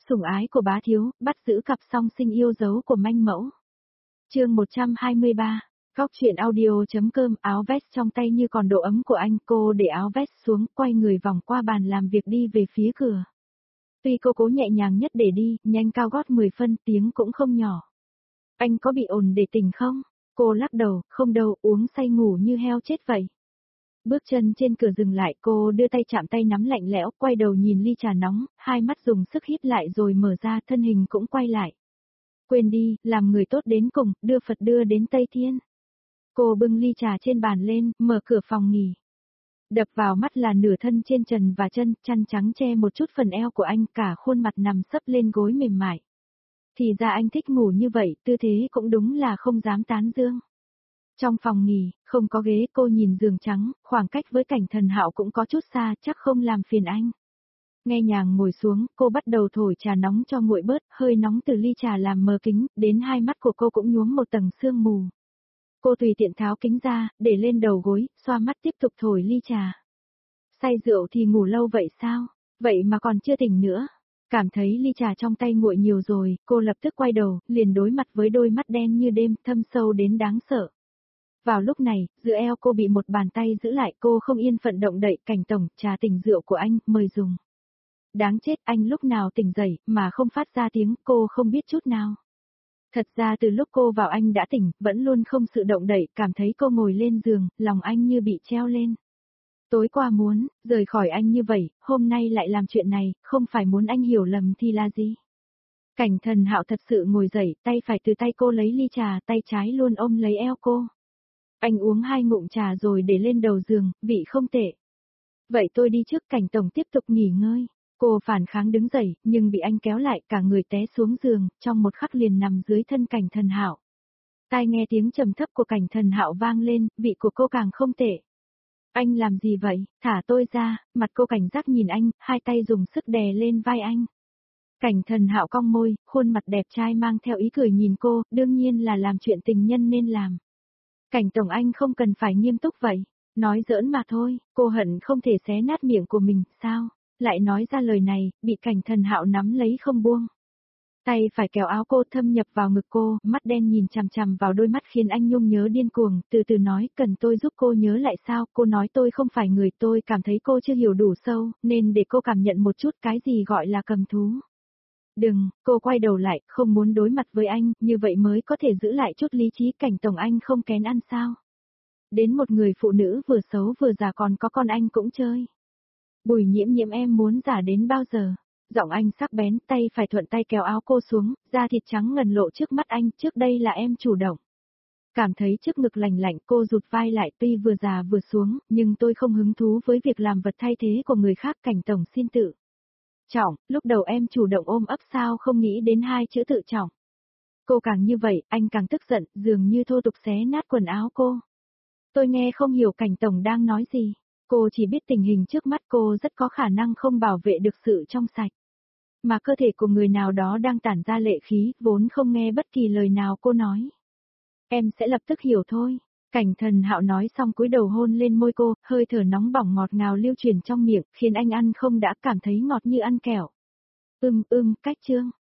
Sủng ái của bá thiếu, bắt giữ cặp song sinh yêu dấu của manh mẫu. Chương 123. Góc truyện audio.com. Áo vest trong tay như còn độ ấm của anh, cô để áo vest xuống, quay người vòng qua bàn làm việc đi về phía cửa. Tuy cô cố nhẹ nhàng nhất để đi, nhanh cao gót 10 phân, tiếng cũng không nhỏ. Anh có bị ồn để tỉnh không? Cô lắc đầu, không đâu, uống say ngủ như heo chết vậy. Bước chân trên cửa dừng lại, cô đưa tay chạm tay nắm lạnh lẽo, quay đầu nhìn ly trà nóng, hai mắt dùng sức hít lại rồi mở ra, thân hình cũng quay lại. Quên đi, làm người tốt đến cùng, đưa Phật đưa đến Tây Thiên. Cô bưng ly trà trên bàn lên, mở cửa phòng nghỉ. Đập vào mắt là nửa thân trên trần và chân, chăn trắng che một chút phần eo của anh, cả khuôn mặt nằm sấp lên gối mềm mại. Thì ra anh thích ngủ như vậy, tư thế cũng đúng là không dám tán dương. Trong phòng nghỉ, không có ghế, cô nhìn giường trắng, khoảng cách với Cảnh Thần Hạo cũng có chút xa, chắc không làm phiền anh. Nghe nhàng ngồi xuống, cô bắt đầu thổi trà nóng cho nguội bớt, hơi nóng từ ly trà làm mờ kính, đến hai mắt của cô cũng nhuốm một tầng sương mù. Cô tùy tiện tháo kính ra, để lên đầu gối, xoa mắt tiếp tục thổi ly trà. Say rượu thì ngủ lâu vậy sao? Vậy mà còn chưa tỉnh nữa. Cảm thấy ly trà trong tay nguội nhiều rồi, cô lập tức quay đầu, liền đối mặt với đôi mắt đen như đêm, thâm sâu đến đáng sợ. Vào lúc này, giữa eo cô bị một bàn tay giữ lại, cô không yên phận động đậy. Cảnh tổng, trà tỉnh rượu của anh, mời dùng. Đáng chết, anh lúc nào tỉnh dậy, mà không phát ra tiếng, cô không biết chút nào. Thật ra từ lúc cô vào anh đã tỉnh, vẫn luôn không sự động đậy, cảm thấy cô ngồi lên giường, lòng anh như bị treo lên. Tối qua muốn, rời khỏi anh như vậy, hôm nay lại làm chuyện này, không phải muốn anh hiểu lầm thì là gì? Cảnh Thần Hạo thật sự ngồi dậy, tay phải từ tay cô lấy ly trà, tay trái luôn ôm lấy eo cô. Anh uống 2 ngụm trà rồi để lên đầu giường, vị không tệ. Vậy tôi đi trước. Cảnh tổng tiếp tục nghỉ ngơi. Cô phản kháng đứng dậy, nhưng bị anh kéo lại, cả người té xuống giường, trong một khắc liền nằm dưới thân Cảnh Thần Hạo. Tai nghe tiếng trầm thấp của Cảnh Thần Hạo vang lên, vị của cô càng không tệ. Anh làm gì vậy? Thả tôi ra. Mặt cô cảnh giác nhìn anh, hai tay dùng sức đè lên vai anh. Cảnh Thần Hạo cong môi, khuôn mặt đẹp trai mang theo ý cười nhìn cô, đương nhiên là làm chuyện tình nhân nên làm. Cảnh tổng, anh không cần phải nghiêm túc vậy. Nói giỡn mà thôi. Cô hận không thể xé nát miệng của mình, sao? Lại nói ra lời này, bị Cảnh Thần Hạo nắm lấy không buông. Tay phải kéo áo cô thâm nhập vào ngực cô, mắt đen nhìn chằm chằm vào đôi mắt khiến anh nhung nhớ điên cuồng, từ từ nói, cần tôi giúp cô nhớ lại sao? Cô nói tôi không phải người, tôi cảm thấy cô chưa hiểu đủ sâu, nên để cô cảm nhận một chút cái gì gọi là cầm thú. Đừng, cô quay đầu lại, không muốn đối mặt với anh, như vậy mới có thể giữ lại chút lý trí. Cảnh tổng, anh không kén ăn sao? Đến một người phụ nữ vừa xấu vừa già còn có con anh cũng chơi. Bùi Nhiễm Nhiễm, em muốn giả đến bao giờ? Giọng anh sắc bén, tay phải thuận tay kéo áo cô xuống, da thịt trắng ngần lộ trước mắt anh, trước đây là em chủ động. Cảm thấy trước ngực lạnh lạnh, cô rụt vai lại, tuy vừa già vừa xuống, nhưng tôi không hứng thú với việc làm vật thay thế của người khác. Cảnh tổng xin tự trọng, lúc đầu em chủ động ôm ấp sao không nghĩ đến 2 chữ tự trọng. Cô càng như vậy, anh càng tức giận, dường như thô tục xé nát quần áo cô. Tôi nghe không hiểu Cảnh tổng đang nói gì. Cô chỉ biết tình hình trước mắt cô rất có khả năng không bảo vệ được sự trong sạch. Mà cơ thể của người nào đó đang tản ra lệ khí, vốn không nghe bất kỳ lời nào cô nói. Em sẽ lập tức hiểu thôi. Cảnh Thần Hạo nói xong cúi đầu hôn lên môi cô, hơi thở nóng bỏng ngọt ngào lưu truyền trong miệng, khiến anh ăn không đã cảm thấy ngọt như ăn kẹo. Cách chương.